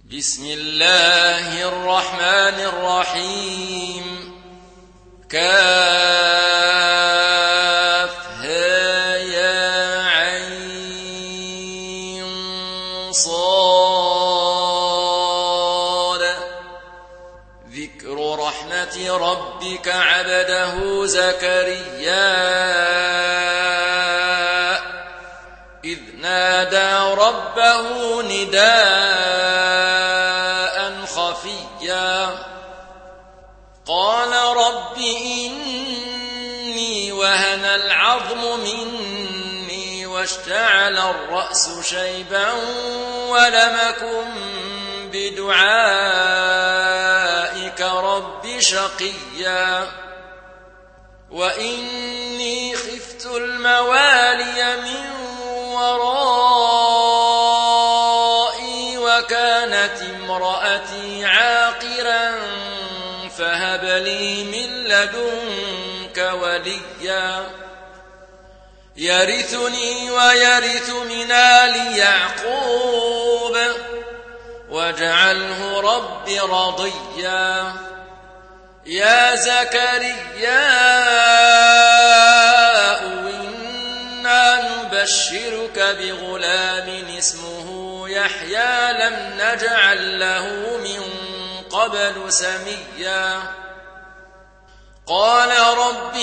بسم الله الرحمن الرحيم. كافها يا عين صاد. ذكر رحمة ربك عبده زكريا إذ نادى ربه نداء خفيا قال رب إني وهن العظم مني واشتعل الرأس شيبا ولم أكن بدعائك رب شقيا وإني خفت الموالي من ورائي وكانت امرأتي عاقرا فهب لي من لدنك وليا يرثني ويرث من آل يعقوب واجعله رب رضيا. يا زكريا إنا نبشرك بغلام اسمه يحيى لم نجعل له من قبل سميا قال رب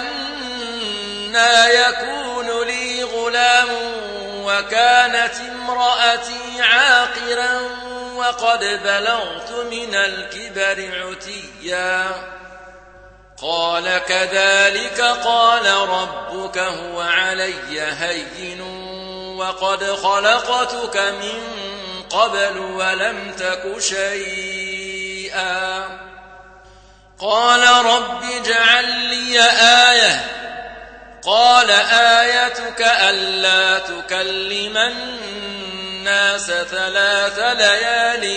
أنى يكون لي غلام وكانت امرأتي عاقرا وقد بلغت من الكبر عتيا قال كذلك قال ربك هو علي هين وقد خلقتك من قبل ولم تك شيئا قال رب اجعل لي آية قال آيتك ألا تكلم الناس 3 ليال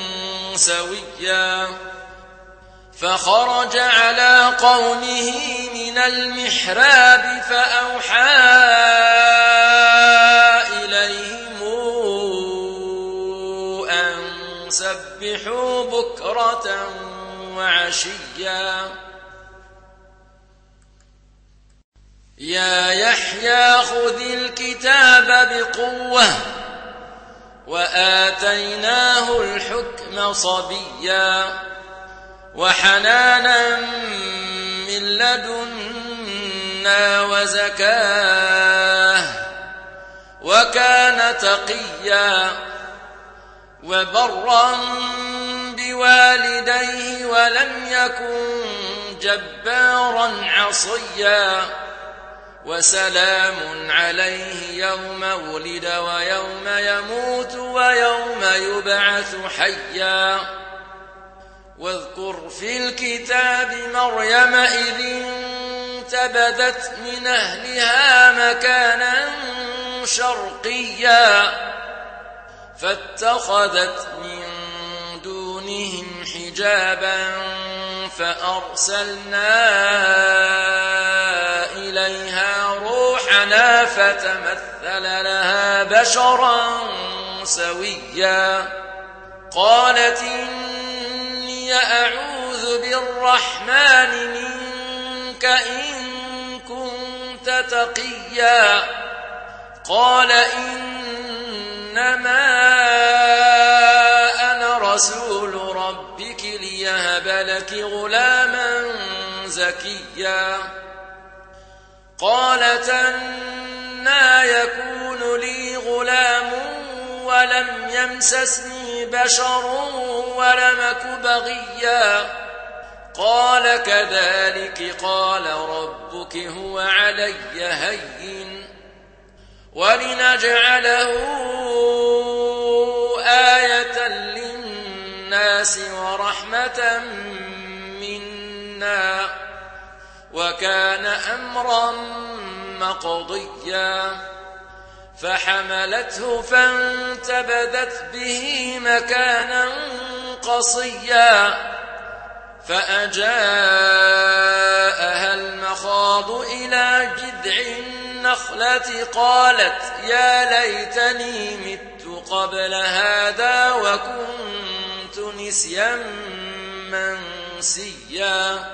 سويا فخرج على قومه من المحراب فأوحى إليهم أن سبحوا بكرة وعشيا يا يحيى خذ الكتاب بقوة وآتيناه الحكم صبيا وحنانا من لدنا وزكاه وكان تقيا وبرا بوالديه ولم يكن جبارا عصيا وسلام عليه يوم ولد ويوم يموت ويوم يبعث حيا واذكر في الكتاب مريم إذ انتبذت من أهلها مكانا شرقيا فاتخذت من دونهم حجابا فأرسلنا إليها روحنا فتمثل لها بشرا سويا قالت إني أعوذ بالرحمن منك إن كنت تقيا قال إنما أنا رسول ربك ليهب لك غلاما زكيا قالت أنى يكون لي غلام ولم يمسسني بشر ولم أك بغيا قال كذلك قال ربك هو علي هين ولنجعله آية للناس ورحمة منا وكان أمرا مقضيا فحملته فانتبذت به مكانا قصيا فأجاءها المخاض إلى جذع النخلة قالت يا ليتني مت قبل هذا وكنت نسيا منسيا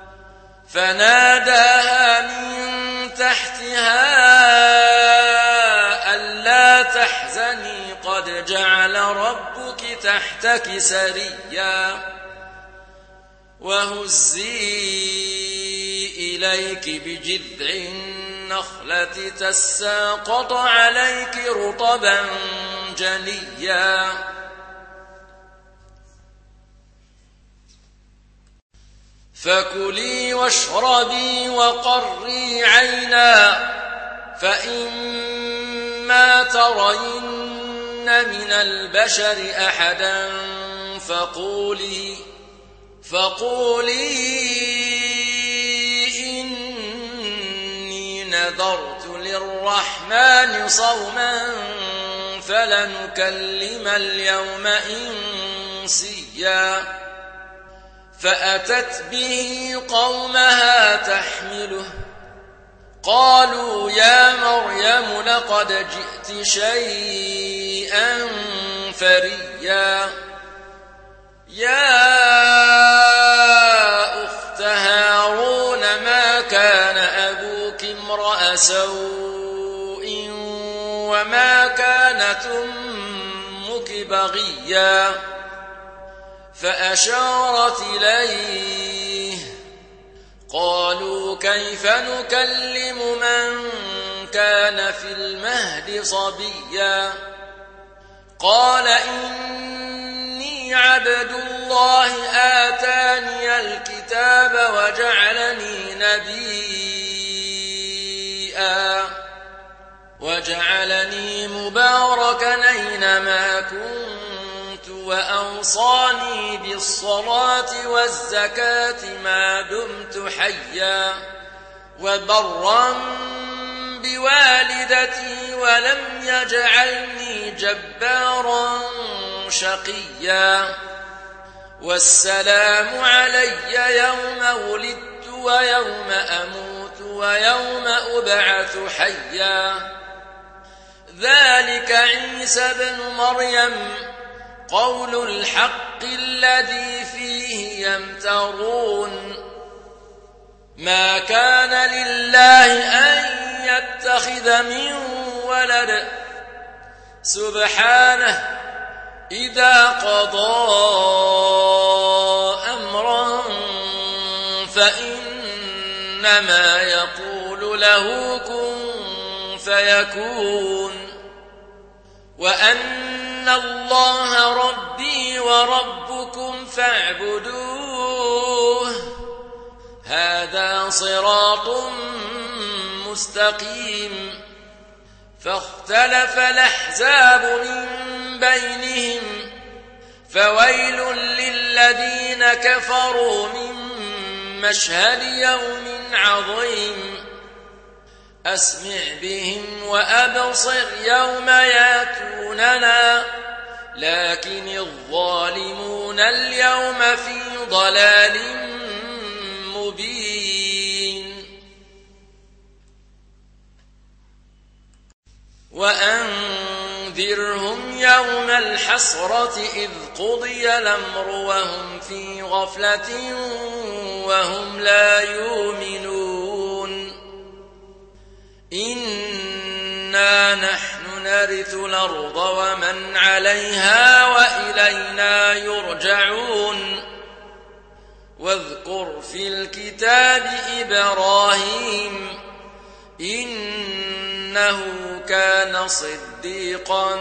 فناداها من تحتها ألا تحزني قد جعل ربك تحتك سريا وهزي إليك بجذع النخلة تساقط عليك رطبا جنيا فكلي واشربي وقري عينا فإما ترين من البشر أحدا فقولي إني نذرت للرحمن صوما فلنكلم اليوم إنسيا فأتت به قومها تحمله قالوا يا مريم لقد جئت شيئا فريا يا أخت هارون ما كان أبوك امرأ سوء وما كانت أمك بغيا فأشارت إليه قالوا كيف نكلم من كان في المهد صبيا قال إني عبد الله آتاني الكتاب وجعلني مباركا أينما كنت وأوصاني بالصلاة والزكاة ما دمت حيا وبرا بوالدتي ولم يجعلني جبارا شقيا والسلام علي يوم ولدت ويوم أموت ويوم أبعث حيا ذلك عيسى بن مريم قول الحق الذي فيه يمترون ما كان لله أن يتخذ من ولد سبحانه إذا قضى أمرا فإنما يقول له كن فيكون وأن الله ربي وربكم فاعبدوه هذا صراط مستقيم فاختلف الأحزاب من بينهم فويل للذين كفروا من مشهد يوم عظيم أسمع بهم وأبصر يوم ياتوننا لكن الظالمون اليوم في ضلال مبين وأنذرهم يوم الحسرة إذ قضي الأمر وهم في غفلة وهم لا يؤمنون إنا نحن نرث الأرض ومن عليها وإلينا يرجعون واذكر في الكتاب إبراهيم إنه كان صديقا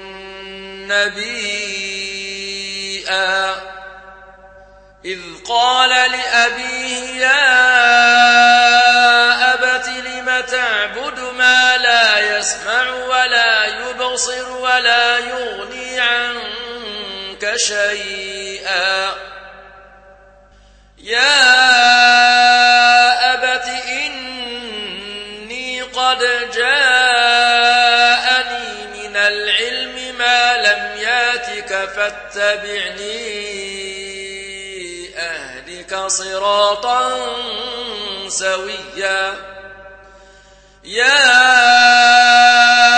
نبيا إذ قال لأبيه يا أبت لم تعبد ما لا يسمع ولا يبصر ولا يغني عنك شيئا يا أبت إني قد جاءني من العلم ما لم ياتك فاتبعني أهدك صراطا سويا يا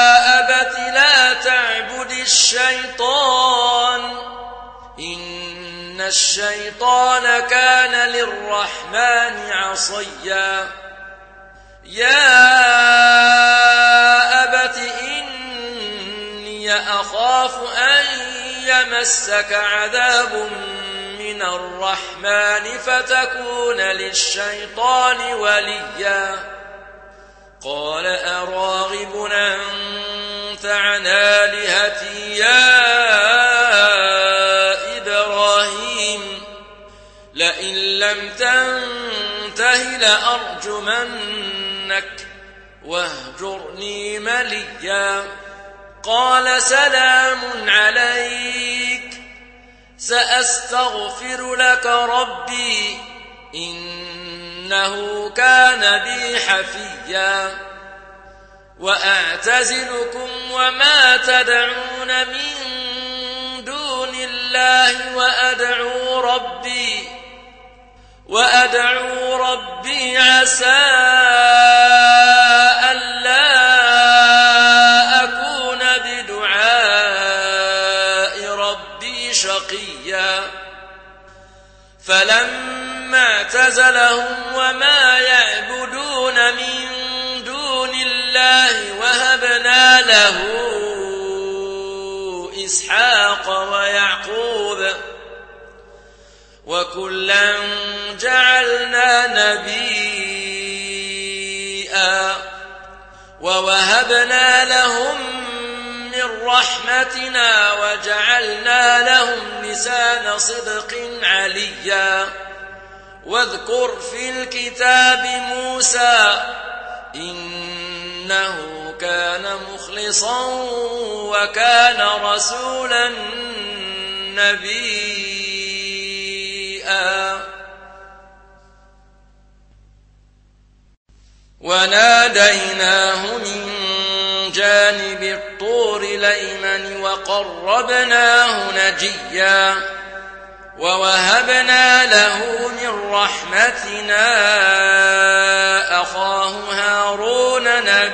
أبت لا تعبد الشيطان إن الشيطان كان للرحمن عصيا يا أبت إني أخاف أن يمسك عذاب من الرحمن فتكون للشيطان وليا قال أراغب أنت عن آلهتي يا إبراهيم لئن لم تنته لأرجمنك واهجرني مليا قال سلام عليك سأستغفر لك ربي إنه كان بي حفيا وأعتزلكم وما تدعون من دون الله وأدعو ربي عسى ألا أكون بدعاء ربي شقيا فلما اعتزلهم وما يعبدون من دون الله وهبنا له إسحاق ويعقوب وكلا جعلنا نبيا ووهبنا لهم من رحمتنا وجعلنا لهم لسان صدق عليا واذكر في الكتاب موسى إنه كان مخلصا وكان رسولا نبيا وناديناه من جانب الطور الأيمن وقربناه نجيا ووهبنا له من رحمتنا أخاه هارون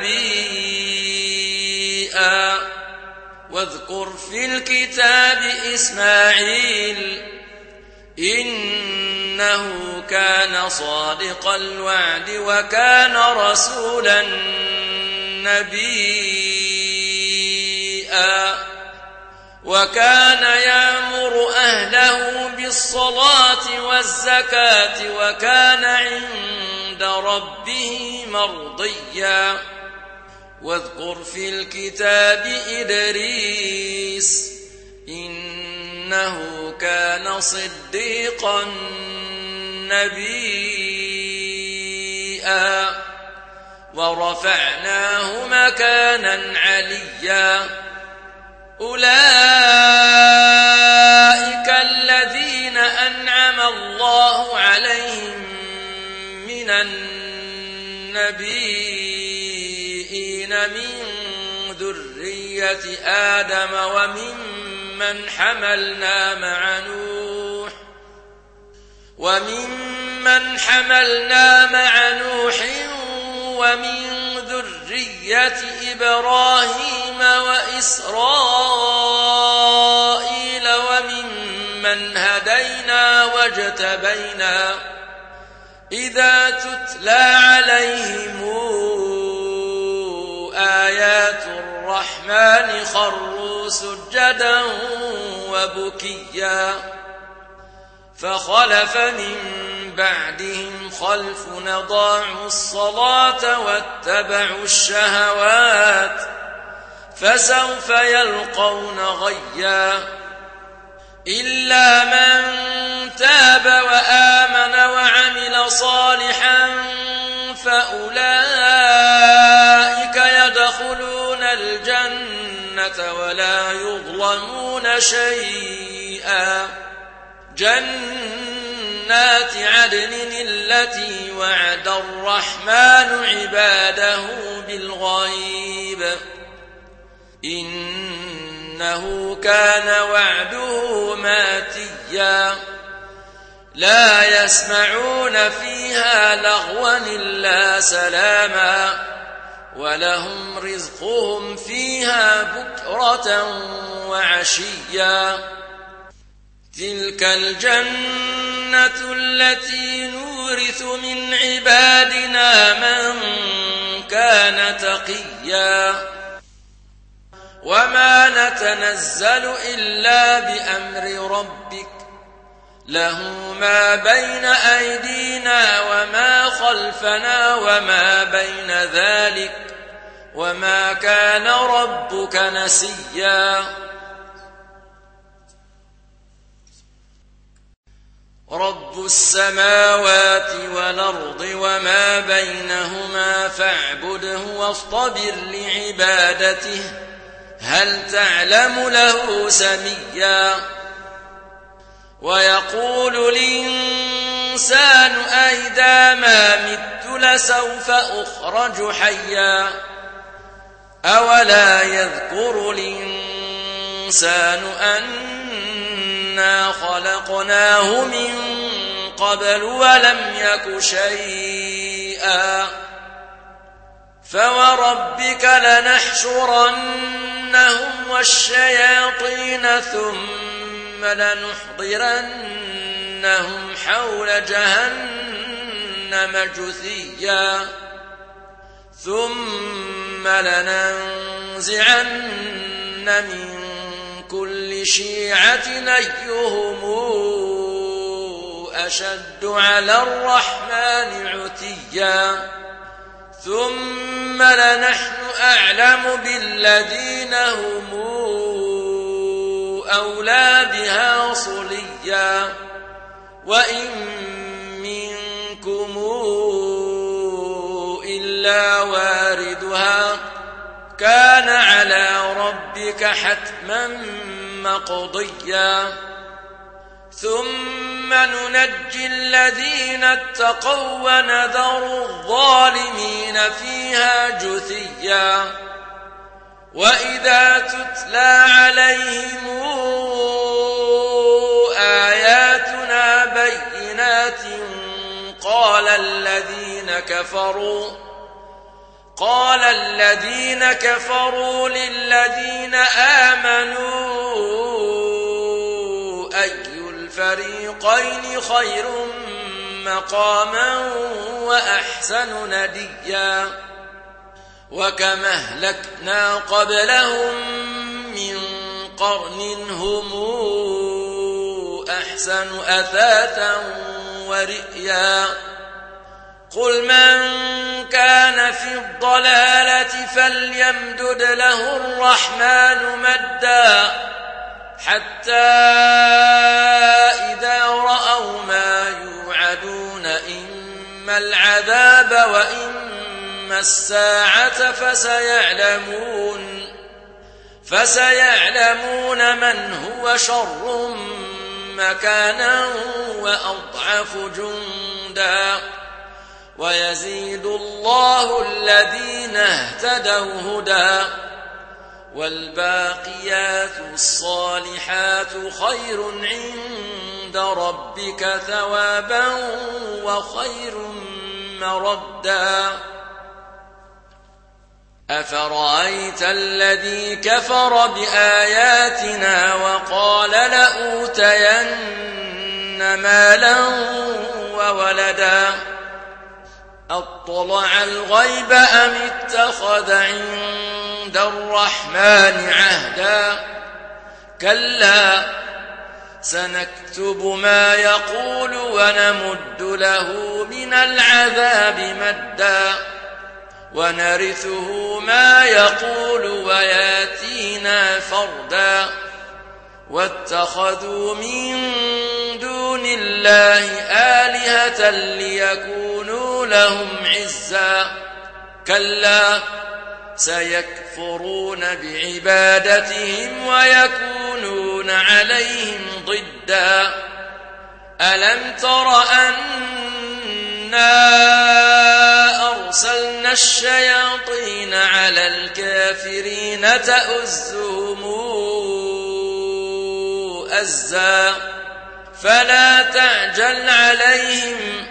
نبيا واذكر في الكتاب إسماعيل إنه كان صادق الوعد وكان رسولا نبيا وكان يأمر أهله بالصلاة والزكاة وكان عند ربه مرضيا واذكر في الكتاب إدريس إنه كان صديقا نبيا ورفعناه مكانا عليا أولئك الذين أنعم الله عليهم من النبيين من ذرية آدم وممن حملنا مع نوح ومن ذرية إبراهيم وإسرائيل وممن هدينا واجتبينا إذا تتلى عليهم آيات الرحمن خروا سجدا وبكيا فخلف من بعدهم خلف أضاعوا الصلاة واتبعوا الشهوات فسوف يلقون غيا إلا من تاب وآمن وعمل صالحا فأولئك يدخلون الجنة ولا يظلمون شيئا جنات عدن التي وعد الرحمن عباده بالغيب إنه كان وعده ماتيا لا يسمعون فيها لغوا إلا سلاما ولهم رزقهم فيها بكرة وعشيا تلك الجنة التي نورث من عبادنا من كان تقيا وما نتنزل إلا بأمر ربك له ما بين أيدينا وما خلفنا وما بين ذلك وما كان ربك نسيا رب السماوات والأرض وما بينهما فاعبده واصطبر لعبادته هل تعلم له سميا ويقول الإنسان أئذا ما مت لسوف أخرج حيا أولا يذكر الإنسان أنا خلقناه من قبل ولم يك شيئا فوربك لنحشرنهم والشياطين ثم لنحضرنهم حول جهنم جثيا ثم لننزعن من كل شيعة أيهم أشد على الرحمن عتيا ثم لنحن أعلم بالذين هم أولى بها صليا وإن منكم إلا واردها كان على ربك حتما مقضيا ثم ننجي الذين اتقوا ونذر الظالمين فيها جثيا وإذا تتلى عليهم آياتنا بينات قال الذين كفروا للذين آمنوا أي الفريقين خير مقاما وأحسن نديا وكم أهلكنا قبلهم من قرن هم أحسن أثاثا ورئيا قل من كان في الضلالة فليمدد له الرحمن مدا حتى إذا رأوا ما يوعدون إما العذاب وإما الساعة فسيعلمون من هو شر مكانا وأضعف جندا ويزيد الله الذين اهتدوا هدى والباقيات الصالحات خير عند ربك ثوابا وخير مردا أفرأيت الذي كفر بآياتنا وقال لأوتين مالا وولدا أطلع الغيب أم اتخذ عند الرحمن عهدا كلا سنكتب ما يقول ونمد له من العذاب مدا ونرثه ما يقول وياتينا فردا واتخذوا من دون الله آلهة ليكونوا لهم عزا كلا سيكفرون بعبادتهم ويكونون عليهم ضدا ألم تر أنا أرسلنا الشياطين على الكافرين تؤزهم أزا فلا تعجل عليهم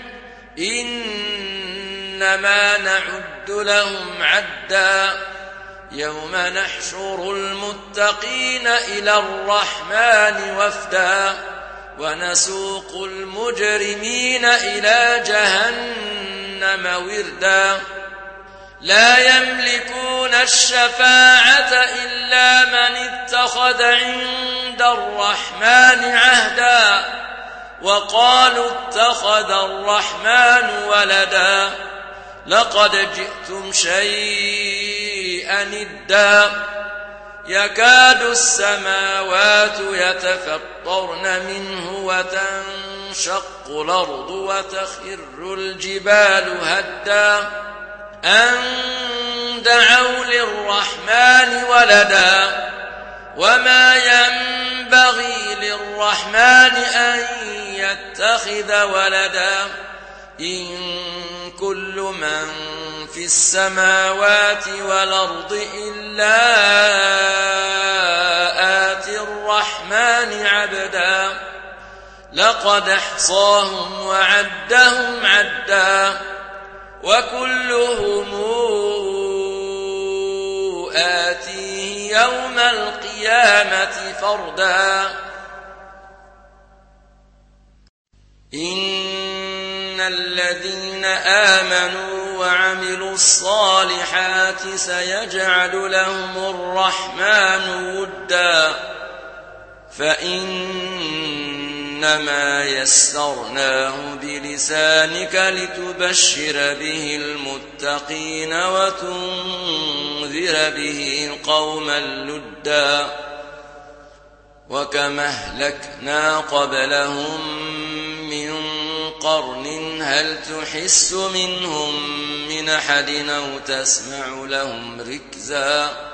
إنما نعد لهم عدا يوم نحشر المتقين إلى الرحمن وفدا ونسوق المجرمين إلى جهنم وردا لا يملكون الشفاعة إلا من اتخذ عند الرحمن عهدا وقالوا اتخذ الرحمن ولدا لقد جئتم شيئا إدا يكاد السماوات يتفطرن منه وتنشق الأرض وتخر الجبال هدا أن دعوا للرحمن ولدا وما ينبغي للرحمن أن يتخذ ولدا إن كل من في السماوات والأرض إلا آتي الرحمن عبدا لقد احصاهم وعدهم عدا وكلهم آتيه يوم القيامة فردا إن الذين آمنوا وعملوا الصالحات سيجعل لهم الرحمن ودا فإنما يسرناه بلسانك لتبشر به المتقين وتنذر به قوما لدا وكما أهلكنا قبلهم من قرن هل تحس منهم من أحد أو تسمع لهم ركزا